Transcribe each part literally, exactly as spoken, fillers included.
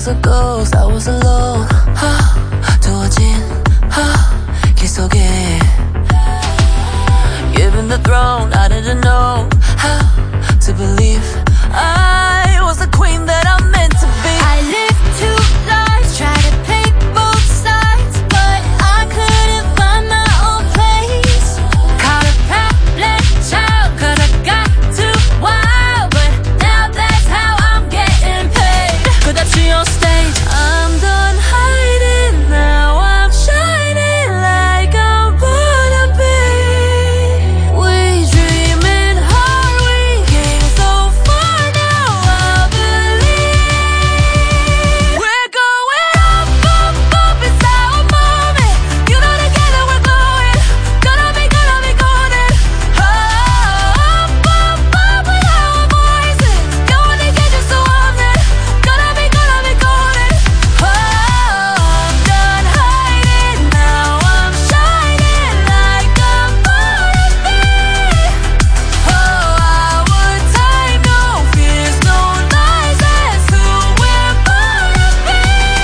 was a ghost, I was alone. 두어진 길 속에 given the throne, I didn't know how to believe I was the queen that I'm meant to be. I lived two lives, tried to pick both sides, but I couldn't find my own place. Caught a problem child, could've got too wild, but now that's how I'm getting paid. 끝없이 on stage, I'm done hiding, now I'm shining like I'm born to be. We dreaming hard, we came so far, now I believe we're going up, up, up, it's our moment. You know together we're glowing, gonna be, gonna be golden. Oh, up, up, up with our voices, going to get you so often, gonna be, gonna be golden. Oh, I'm done hiding, now I'm shining like I'm born to be. Oh, our time, no fears, no lies, that's who we're born to be.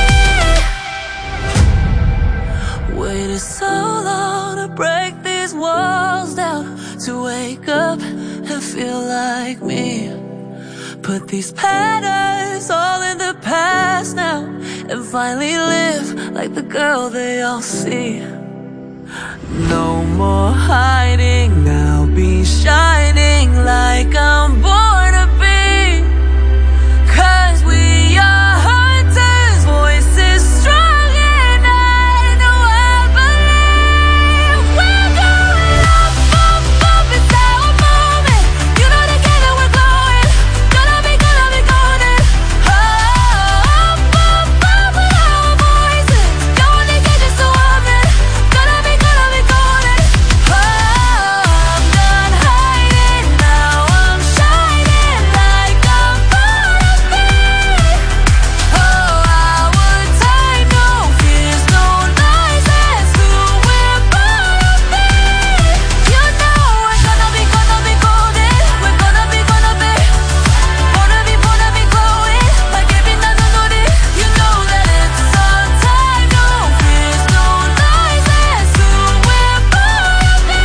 Waited so long to break these walls down, to wake up and feel like me. Put these patterns all in the past now, and finally live like the girl they all see. No more hiding, I'll be shining like I'm born to be. Cause we are hunters, voices strong, and I know I believe we're going up, up, up, it's our moment. You know together we're glowing, gonna be, gonna be golden. Oh, up, up, up with our voices, going to get you so often, gonna be, gonna be golden. Oh, I'm done hiding, now I'm shining like I'm born to be. Oh, our time, no fears, no lies, that's who we're born to be. You know we're gonna be, gonna be golden. We're gonna be, gonna be, wanna be, wanna be glowing like every night on it. You know that it's our time, no fears, no lies, that's who we're born to be.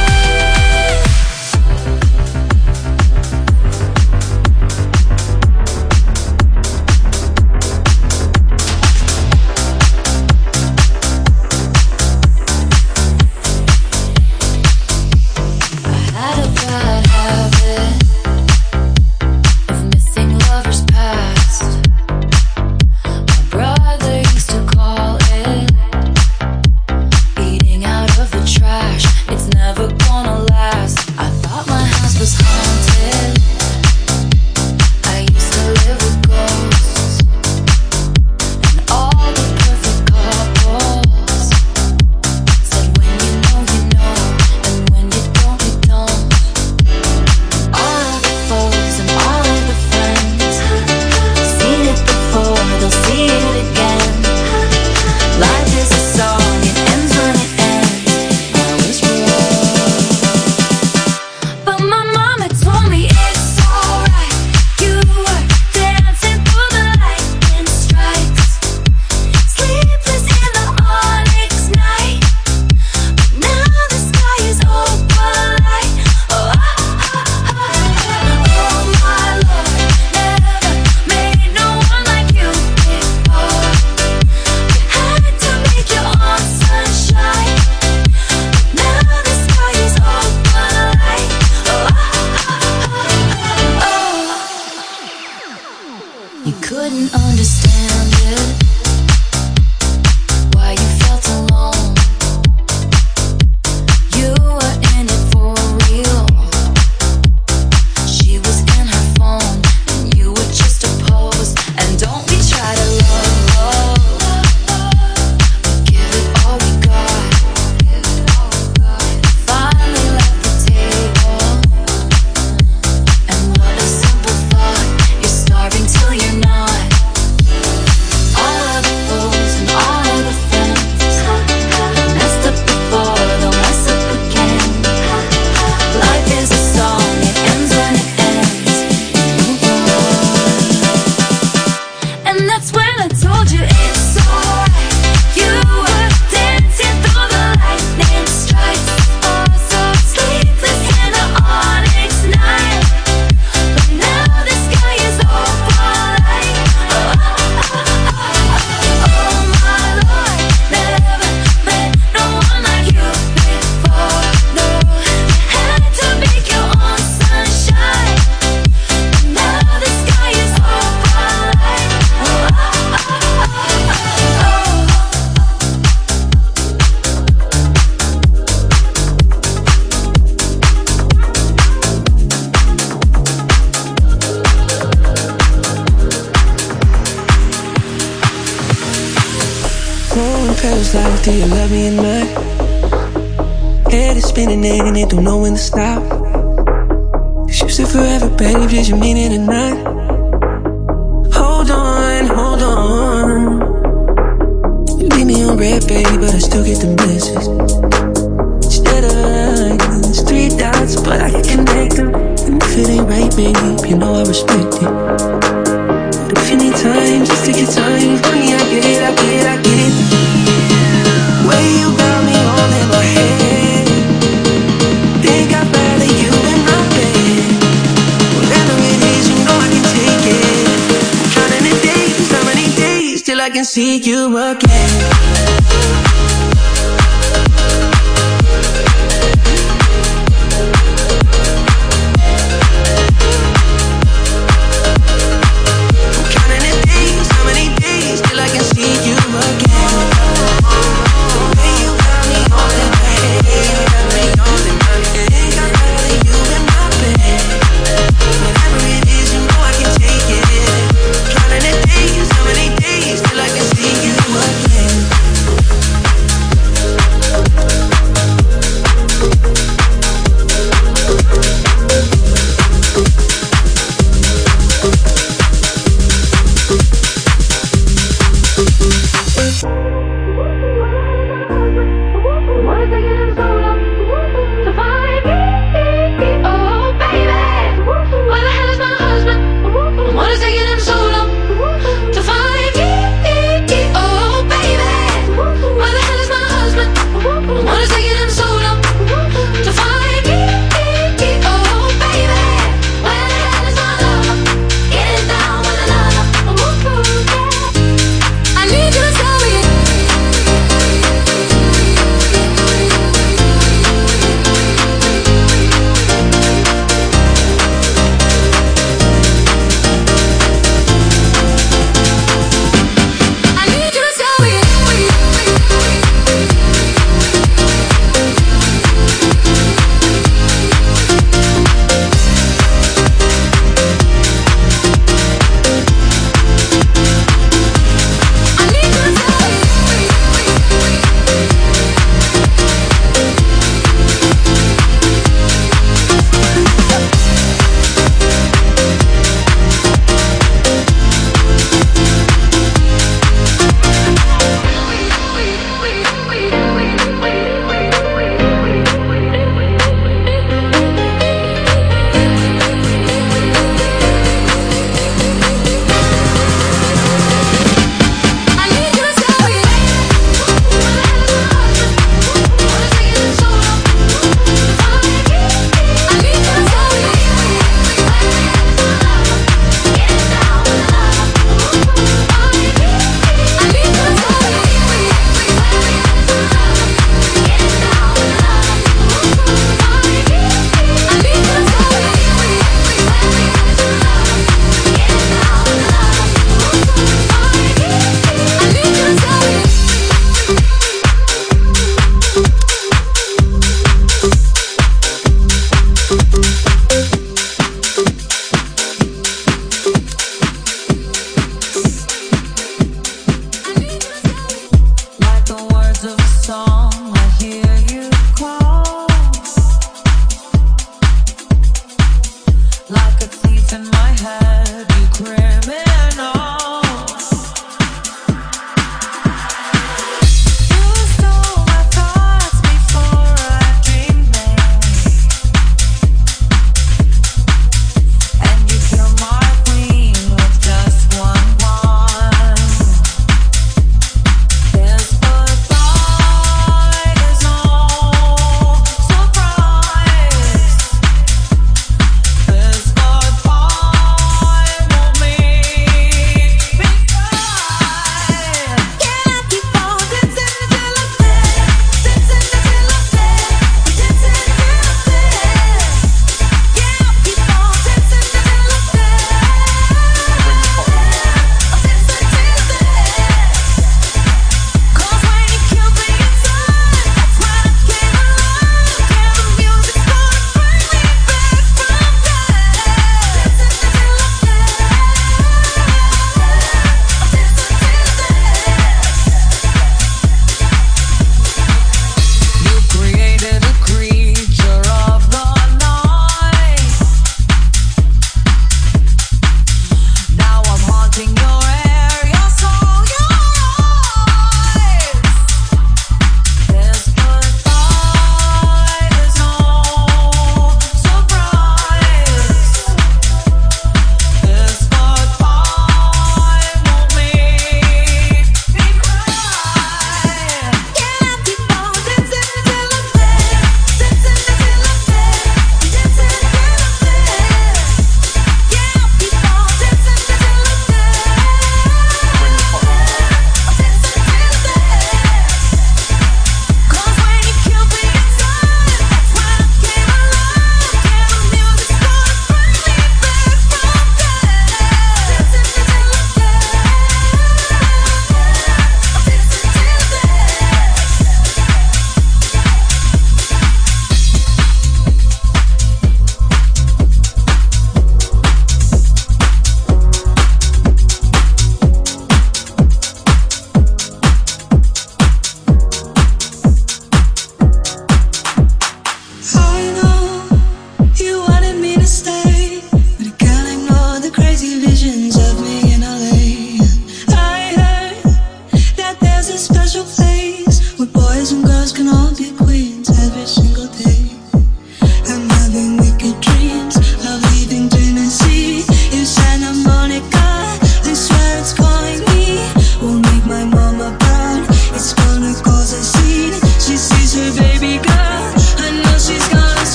I had a bad habit of missing lovers past. My brother used to call it eating out of the trash. It's never gonna last. I thought my house was haunted. I used to live with ghosts, and all the perfect couples said when you know, you know, and when you don't, you don't. All of the foes and all of the friends, seen it before, they'll see it again. Life is a song, it ends when it ends. I was wrong, but my mama told me it's alright. You were dancing through the lightning strikes, sleepless in the onyx night. Now the sky is open light. Oh, ah, ah, ah. Oh my Lord, never made no one like you before. You had to make your own sunshine. Now the sky is open light. Oh, ah, ah, ah. Oh, you couldn't understand it, why you felt alone. You were in it for real. She was in her phone, and you were just a pose. And don't we try to love, love, we give it all we got. Finally left the table, and what a simple thought. You're starving till you're not. All of feels like, do you love me or not? Head is spinning and it don't know when to stop. Cause you said forever, babe, did you mean it or not? Hold on, hold on. You leave me on red, baby, but I still get the message. Instead of lines, three dots, but I can connect them. And if it ain't right, babe, you know I respect it. But if you need time, just take your time. Honey, I get it, I get it, I get it. Way you got me all in my head. Think I'd rather you in my bed. Whatever it is, you know I can take it. Counting the days, how many days till I can see you again?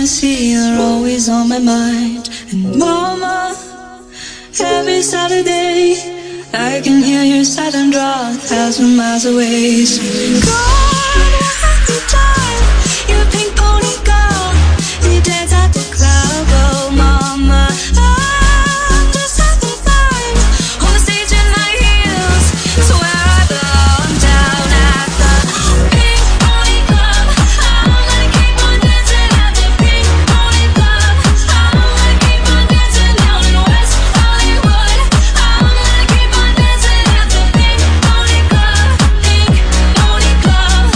see, you're always on my mind. And mama, every Saturday I can hear your silent draw a thousand miles away. So God, every time you're a pink pony girl, you dance at the club. Oh mama, I'm just having fun on the stage in high heels. So where I belong, down at the Pink Pony Club. I'm gonna keep on dancing at the Pink Pony Club. I'm gonna keep on dancing down in West Hollywood. I'm gonna keep on dancing at the Pink Pony Club. Pink Pony Club.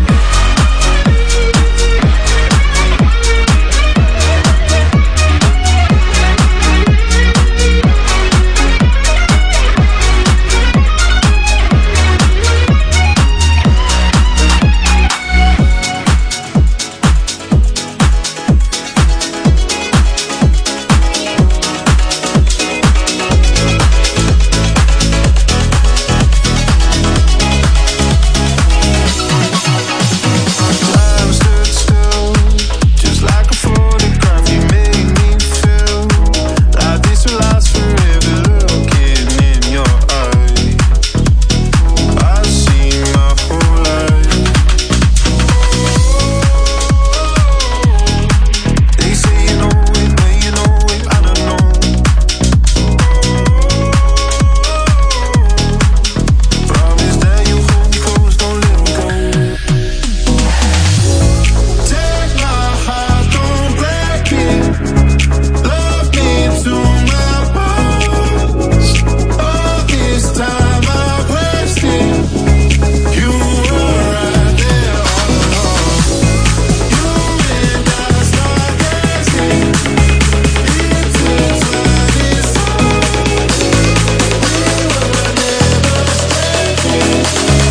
Time stood still, just like a photograph. You made me feel like this will last forever. Looking in your eyes, I see my whole life. They say you know it, but you know it, I don't know. Promise that you'll hold me close, don't let me go. Take my heart, don't break it. Love me to my bones. All this time I've wasted. You were right there all along. You and I start dancing. Intertwining souls. We were never strangers.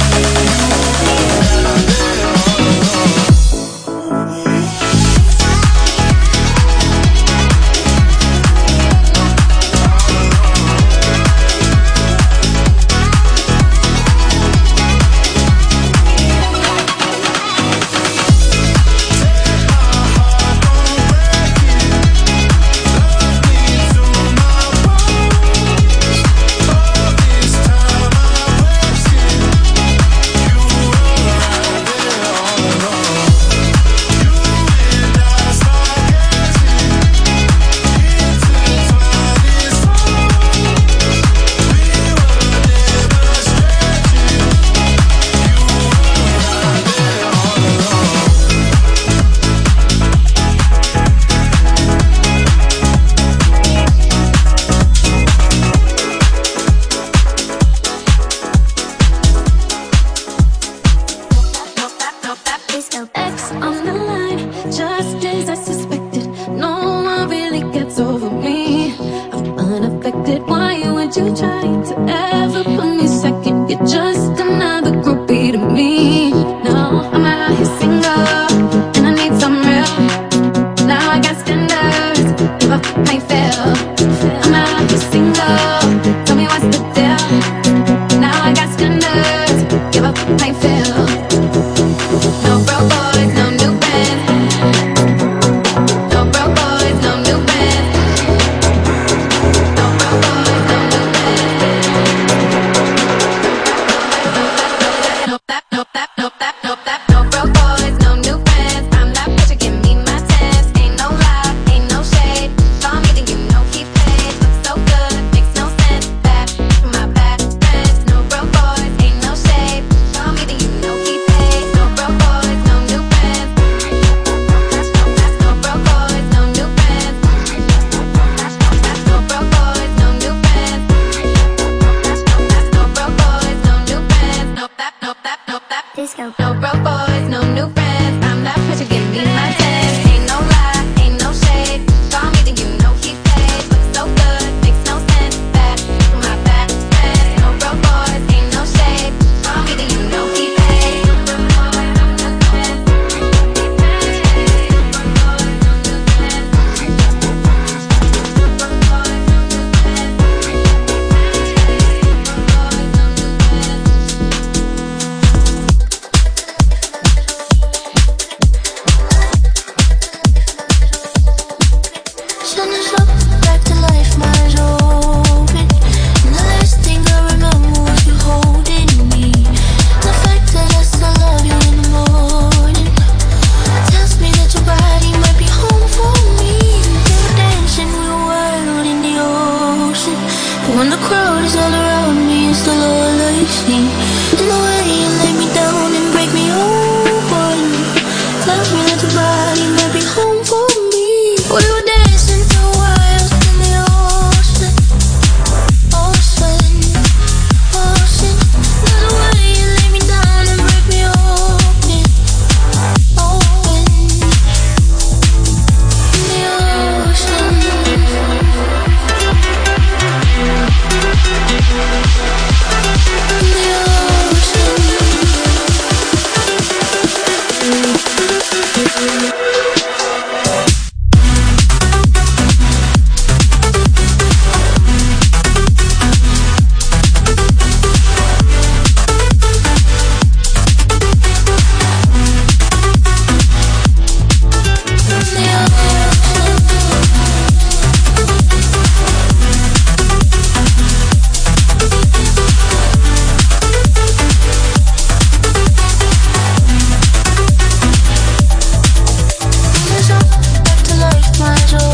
X on the line, just as I suspected. No one really gets over me. I'm unaffected. Why would you try to ever put me second? You're just another groupie to me. No, I'm out here single, and I need some real. Now I got standards, give up, I fail. I'm out here single, tell me what's the deal. Now I got standards, give up, I fail. No broke boys, no new bands. No broke boys, no new bands. No broke boys, no new bands. No that, no that, no that, no that. No broke boys, no new bands. I'm that bitch, give me my chance. Ain't no lie, ain't no shade. Saw me, then you know he paid. Looks so good, makes no sense. Back to my bad friends. No broke boys, ain't no shade. Saw me, then you know he paid. No broke boys, no new bands. No broke boys, no new bands. No broke boys, no new bands. No broke boys, no new bands. No that, no that, no that. Disco. No broke boys, no new friends. I'm that bitch, give me my chance. Ain't no lie, ain't no shade. Saw me, then you know he paid. Looks so good, makes no sense. Back to my bad friends. No broke boys, ain't no shade. Saw me, then you know he paid. No broke boys, no new friends. see.